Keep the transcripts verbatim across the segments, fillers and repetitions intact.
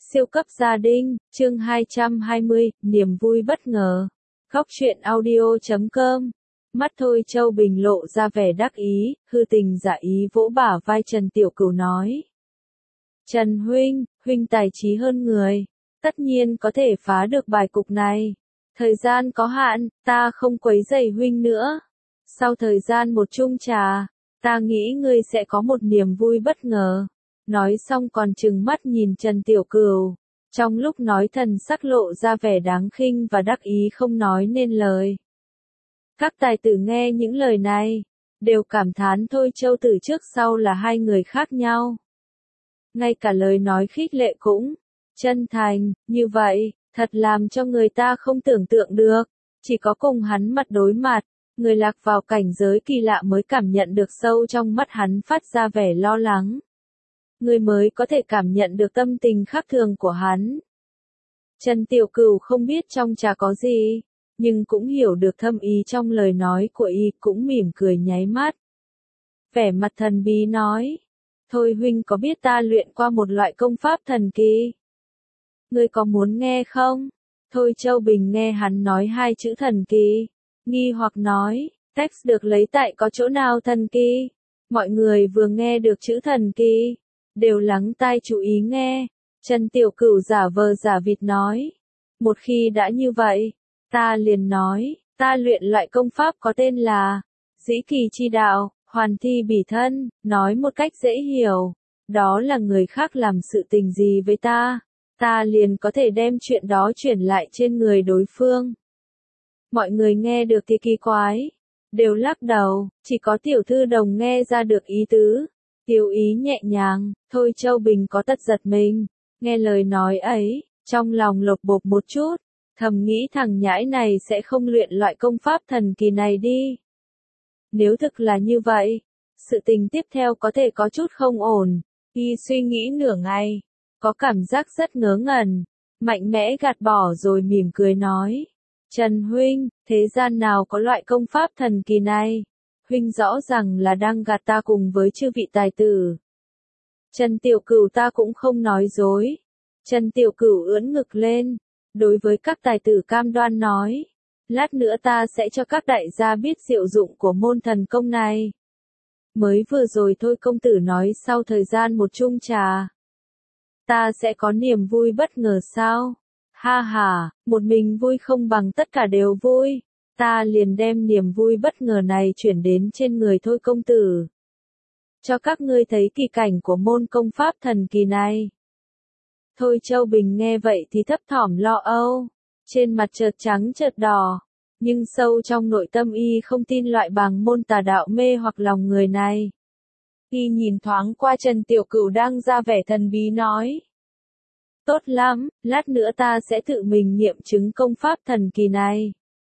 Siêu cấp gia đình, chương hai trăm hai mươi, niềm vui bất ngờ. Góc truyện audio chấm com. Mắt Thôi Châu Bình lộ ra vẻ đắc ý, hư tình giả ý vỗ bả vai Trần Tiểu Cửu nói. Trần huynh, huynh tài trí hơn người, tất nhiên có thể phá được bài cục này. Thời gian có hạn, ta không quấy rầy huynh nữa. Sau thời gian một chung trà, ta nghĩ ngươi sẽ có một niềm vui bất ngờ. Nói xong còn trừng mắt nhìn Trần Tiểu Cửu, trong lúc nói thần sắc lộ ra vẻ đáng khinh và đắc ý không nói nên lời. Các tài tử nghe những lời này, đều cảm thán Thôi Châu từ trước sau là hai người khác nhau. Ngay cả lời nói khích lệ cũng chân thành, như vậy, thật làm cho người ta không tưởng tượng được. Chỉ có cùng hắn mặt đối mặt, người lạc vào cảnh giới kỳ lạ mới cảm nhận được sâu trong mắt hắn phát ra vẻ lo lắng. Người mới có thể cảm nhận được tâm tình khác thường của hắn. Trần Tiểu Cửu không biết trong trà có gì, nhưng cũng hiểu được thâm ý trong lời nói của y, cũng mỉm cười nháy mắt. Vẻ mặt thần bí nói, thôi huynh có biết ta luyện qua một loại công pháp thần kỳ? Ngươi có muốn nghe không? Thôi Châu Bình nghe hắn nói hai chữ thần kỳ, nghi hoặc nói, text được lấy tại có chỗ nào thần kỳ? Mọi người vừa nghe được chữ thần kỳ, đều lắng tai chú ý nghe. Trần Tiểu Cửu giả vờ giả vịt nói, một khi đã như vậy, ta liền nói, ta luyện loại công pháp có tên là Dĩ Kỳ Chi Đạo, Hoàn Thi Bỉ Thân, nói một cách dễ hiểu, đó là người khác làm sự tình gì với ta, ta liền có thể đem chuyện đó chuyển lại trên người đối phương. Mọi người nghe được thì kỳ quái, đều lắc đầu, chỉ có Tiểu Thư Đồng nghe ra được ý tứ. Tiêu ý nhẹ nhàng, Thôi Châu Bình có tật giật mình, nghe lời nói ấy, trong lòng lột bột một chút, thầm nghĩ thằng nhãi này sẽ không luyện loại công pháp thần kỳ này đi. Nếu thực là như vậy, sự tình tiếp theo có thể có chút không ổn. Y suy nghĩ nửa ngày, có cảm giác rất ngớ ngẩn, mạnh mẽ gạt bỏ rồi mỉm cười nói. Trần huynh, thế gian nào có loại công pháp thần kỳ này? Huynh rõ ràng là đang gạt ta cùng với chư vị tài tử. Trần Tiểu Cửu ta cũng không nói dối. Trần Tiểu Cửu ưỡn ngực lên, đối với các tài tử cam đoan nói, lát nữa ta sẽ cho các đại gia biết diệu dụng của môn thần công này. Mới vừa rồi thôi công tử nói sau thời gian một chung trà, ta sẽ có niềm vui bất ngờ sao? Ha ha, một mình vui không bằng tất cả đều vui. Ta liền đem niềm vui bất ngờ này chuyển đến trên người thôi công tử. Cho các ngươi thấy kỳ cảnh của môn công pháp thần kỳ này. Thôi Châu Bình nghe vậy thì thấp thỏm lo âu, trên mặt chợt trắng chợt đỏ, nhưng sâu trong nội tâm y không tin loại bàng môn tà đạo mê hoặc lòng người này. Y nhìn thoáng qua Trần Tiểu Cửu đang ra vẻ thần bí nói. Tốt lắm, lát nữa ta sẽ tự mình nghiệm chứng công pháp thần kỳ này.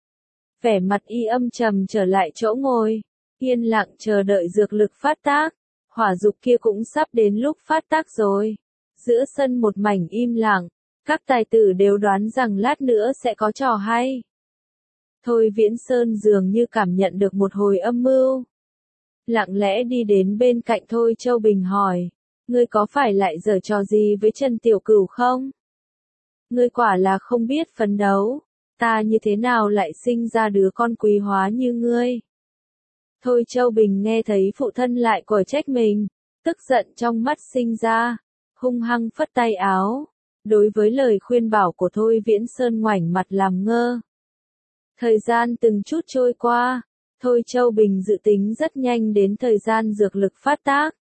Vẻ mặt y âm trầm trở lại chỗ ngồi, yên lặng chờ đợi dược lực phát tác, hỏa dục kia cũng sắp đến lúc phát tác rồi. Giữa sân một mảnh im lặng, các tài tử đều đoán rằng lát nữa sẽ có trò hay. Thôi Viễn Sơn dường như cảm nhận được một hồi âm mưu. Lặng lẽ đi đến bên cạnh Thôi Châu Bình hỏi, ngươi có phải lại giở trò gì với Trần Tiểu Cửu không? Ngươi quả là không biết phấn đấu. Ta như thế nào lại sinh ra đứa con quý hóa như ngươi? Thôi Châu Bình nghe thấy phụ thân lại quở trách mình, tức giận trong mắt sinh ra, hung hăng phất tay áo. Đối với lời khuyên bảo của Thôi Viễn Sơn ngoảnh mặt làm ngơ. Thời gian từng chút trôi qua, Thôi Châu Bình dự tính rất nhanh đến thời gian dược lực phát tác.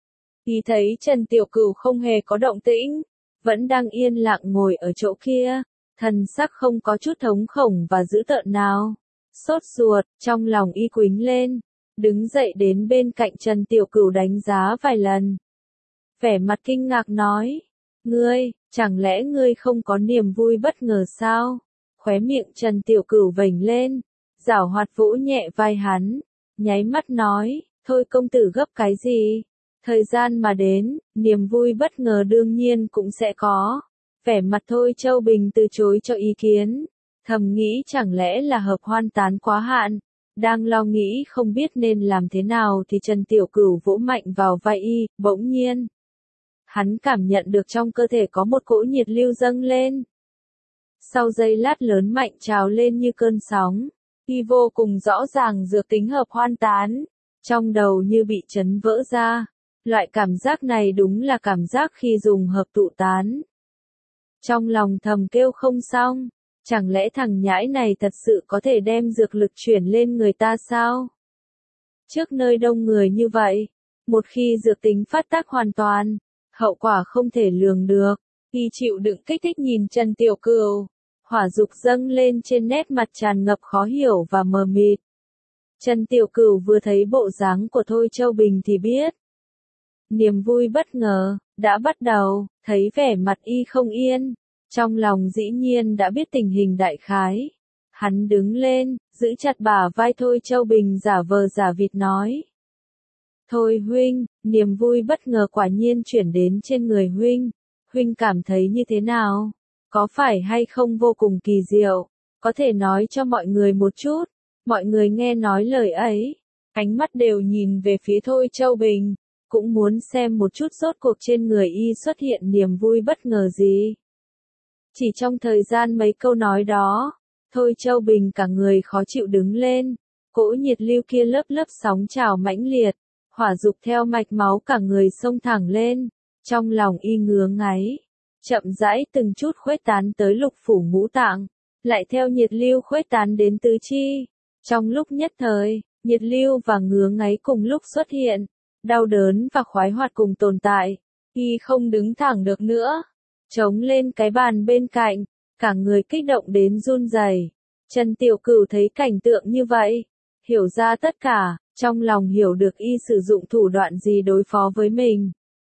Y thấy Trần Tiểu Cửu không hề có động tĩnh, vẫn đang yên lặng ngồi ở chỗ kia. Thần sắc không có chút thống khổng và dữ tợn nào. Sốt ruột, trong lòng y quính lên, đứng dậy đến bên cạnh Trần Tiểu Cửu đánh giá vài lần. Vẻ mặt kinh ngạc nói, ngươi, chẳng lẽ ngươi không có niềm vui bất ngờ sao? Khóe miệng Trần Tiểu Cửu vểnh lên, giảo hoạt vỗ nhẹ vai hắn, nháy mắt nói, thôi công tử gấp cái gì? Thời gian mà đến, niềm vui bất ngờ đương nhiên cũng sẽ có. Vẻ mặt Thôi Châu Bình từ chối cho ý kiến, thầm nghĩ chẳng lẽ là hợp hoan tán quá hạn, đang lo nghĩ không biết nên làm thế nào thì Trần Tiểu Cửu vỗ mạnh vào vai y, bỗng nhiên. hắn cảm nhận được trong cơ thể có một cỗ nhiệt lưu dâng lên. Sau giây lát lớn mạnh trào lên như cơn sóng, y vô cùng rõ ràng dược tính hợp hoan tán, trong đầu như bị chấn vỡ ra. Loại cảm giác này đúng là cảm giác khi dùng hợp tụ tán. Trong lòng thầm kêu không xong, chẳng lẽ thằng nhãi này thật sự có thể đem dược lực chuyển lên người ta sao? Trước nơi đông người như vậy, một khi dược tính phát tác hoàn toàn, hậu quả không thể lường được. Y chịu đựng kích thích nhìn Trần Tiểu Cửu, hỏa dục dâng lên trên nét mặt tràn ngập khó hiểu và mờ mịt. Trần Tiểu Cửu vừa thấy bộ dáng của Thôi Châu Bình thì biết. Niềm vui bất ngờ, đã bắt đầu, thấy vẻ mặt y không yên, trong lòng dĩ nhiên đã biết tình hình đại khái. Hắn đứng lên, giữ chặt bả vai Thôi Châu Bình giả vờ giả vịt nói. Thôi huynh, niềm vui bất ngờ quả nhiên chuyển đến trên người huynh, huynh cảm thấy như thế nào? Có phải hay không vô cùng kỳ diệu? Có thể nói cho mọi người một chút. Mọi người nghe nói lời ấy, ánh mắt đều nhìn về phía Thôi Châu Bình, cũng muốn xem một chút rốt cuộc trên người y xuất hiện niềm vui bất ngờ gì. Chỉ trong thời gian mấy câu nói đó, Thôi Châu Bình cả người khó chịu đứng lên, cỗ nhiệt lưu kia lớp lớp sóng trào mãnh liệt, hỏa dục theo mạch máu cả người xông thẳng lên, trong lòng y ngứa ngáy, chậm rãi từng chút khuếch tán tới lục phủ ngũ tạng, lại theo nhiệt lưu khuếch tán đến tứ chi. Trong lúc nhất thời, nhiệt lưu và ngứa ngáy cùng lúc xuất hiện, đau đớn và khoái hoạt cùng tồn tại, y không đứng thẳng được nữa, chống lên cái bàn bên cạnh, cả người kích động đến run rẩy. Trần Tiểu Cửu thấy cảnh tượng như vậy, hiểu ra tất cả, trong lòng hiểu được y sử dụng thủ đoạn gì đối phó với mình.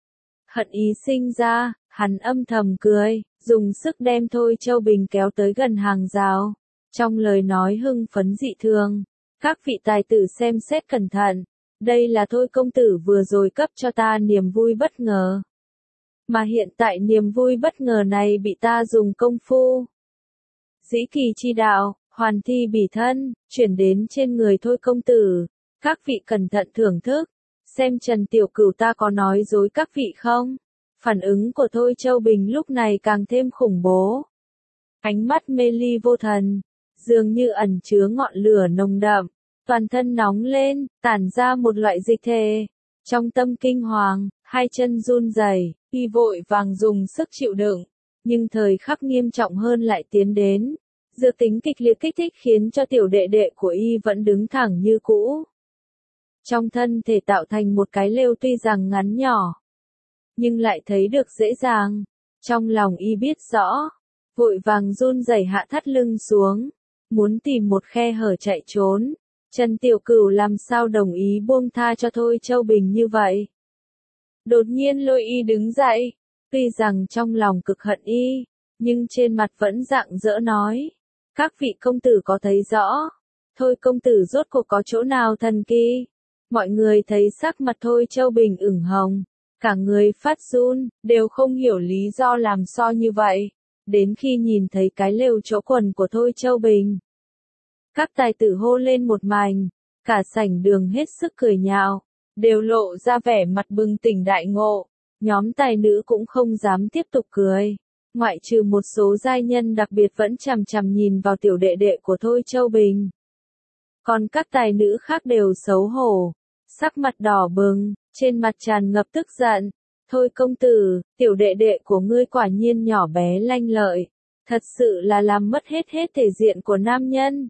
Hận ý sinh ra, hắn âm thầm cười, dùng sức đem Thôi Châu Bình kéo tới gần hàng rào. Trong lời nói hưng phấn dị thường, các vị tài tử xem xét cẩn thận, đây là Thôi công tử vừa rồi cấp cho ta niềm vui bất ngờ. Mà hiện tại niềm vui bất ngờ này bị ta dùng công phu dĩ kỳ chi đạo, hoàn thi bỉ thân, chuyển đến trên người Thôi công tử. Các vị cẩn thận thưởng thức, xem Trần Tiểu Cửu ta có nói dối các vị không? Phản ứng của Thôi Châu Bình lúc này càng thêm khủng bố. Ánh mắt mê ly vô thần, dường như ẩn chứa ngọn lửa nồng đậm, toàn thân nóng lên, tản ra một loại dịch thể. Trong tâm kinh hoàng, hai chân run rẩy, y vội vàng dùng sức chịu đựng, nhưng thời khắc nghiêm trọng hơn lại tiến đến. Dược tính kịch liệt kích thích khiến cho tiểu đệ đệ của y vẫn đứng thẳng như cũ. Trong thân thể tạo thành một cái lều tuy rằng ngắn nhỏ, nhưng lại thấy được dễ dàng. Trong lòng y biết rõ, vội vàng run rẩy hạ thắt lưng xuống, muốn tìm một khe hở chạy trốn. Trần Tiểu Cửu làm sao đồng ý buông tha cho Thôi Châu Bình như vậy? Đột nhiên lôi y đứng dậy, tuy rằng trong lòng cực hận y, nhưng trên mặt vẫn rạng rỡ nói. Các vị công tử có thấy rõ, Thôi công tử rốt cuộc có chỗ nào thần kỳ? Mọi người thấy sắc mặt Thôi Châu Bình ửng hồng, cả người phát run, đều không hiểu lý do làm sao như vậy. Đến khi nhìn thấy cái lều chỗ quần của Thôi Châu Bình, các tài tử hô lên một mạch, cả sảnh đường hết sức cười nhạo, đều lộ ra vẻ mặt bừng tỉnh đại ngộ. Nhóm tài nữ cũng không dám tiếp tục cười, ngoại trừ một số giai nhân đặc biệt vẫn chằm chằm nhìn vào tiểu đệ đệ của Thôi Châu Bình. Còn các tài nữ khác đều xấu hổ, sắc mặt đỏ bừng, trên mặt tràn ngập tức giận. Thôi công tử, tiểu đệ đệ của ngươi quả nhiên nhỏ bé lanh lợi, thật sự là làm mất hết hết thể diện của nam nhân.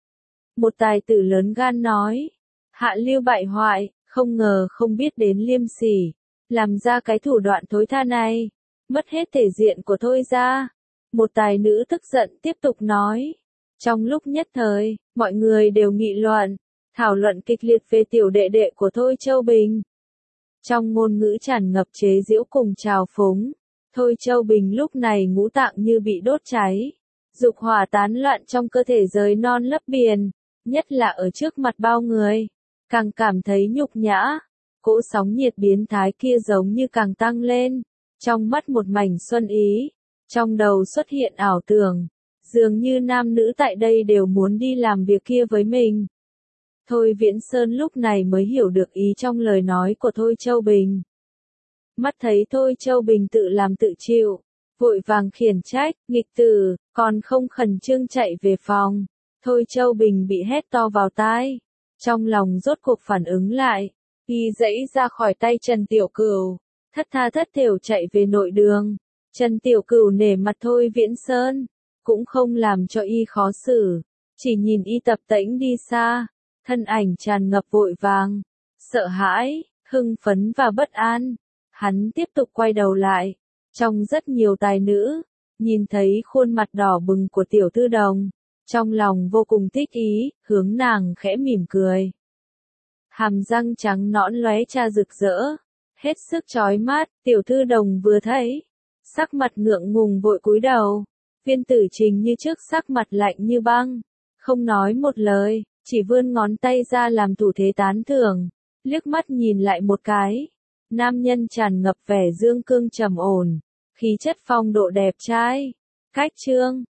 Một tài tử lớn gan nói, hạ lưu bại hoại, không ngờ không biết đến liêm sỉ, làm ra cái thủ đoạn thối tha này, mất hết thể diện của Thôi gia. Một tài nữ tức giận tiếp tục nói. Trong lúc nhất thời, mọi người đều nghị luận, thảo luận kịch liệt về tiểu đệ đệ của Thôi Châu Bình. Trong ngôn ngữ tràn ngập chế giễu cùng trào phúng, Thôi Châu Bình lúc này ngũ tạng như bị đốt cháy, dục hỏa tán loạn trong cơ thể rời non lấp biển, nhất là ở trước mặt bao người, càng cảm thấy nhục nhã. Cỗ sóng nhiệt biến thái kia giống như càng tăng lên, trong mắt một mảnh xuân ý, trong đầu xuất hiện ảo tưởng, dường như nam nữ tại đây đều muốn đi làm việc kia với mình. Thôi Viễn Sơn lúc này mới hiểu được ý trong lời nói của Thôi Châu Bình. Mắt thấy Thôi Châu Bình tự làm tự chịu, vội vàng khiển trách, nghịch tử, còn không khẩn trương chạy về phòng. Thôi Châu Bình bị hét to vào tai, trong lòng rốt cuộc phản ứng lại, y giãy ra khỏi tay Trần Tiểu Cửu, thất tha thất thểu chạy về nội đường. Trần Tiểu Cửu nể mặt Thôi Viễn Sơn, cũng không làm cho y khó xử, chỉ nhìn y tập tễnh đi xa, thân ảnh tràn ngập vội vàng, sợ hãi, hưng phấn và bất an. Hắn tiếp tục quay đầu lại, trong rất nhiều tài nữ, nhìn thấy khuôn mặt đỏ bừng của Tiểu Thư Đồng, trong lòng vô cùng thích ý, hướng nàng khẽ mỉm cười. Hàm răng trắng nõn lóe tra rực rỡ, hết sức chói mắt. Tiểu Thư Đồng vừa thấy, sắc mặt ngượng ngùng vội cúi đầu. Viên Tử Trình như trước sắc mặt lạnh như băng, không nói một lời, chỉ vươn ngón tay ra làm thủ thế tán thưởng, liếc mắt nhìn lại một cái. Nam nhân tràn ngập vẻ dương cương trầm ổn, khí chất phong độ đẹp trai. Cách chương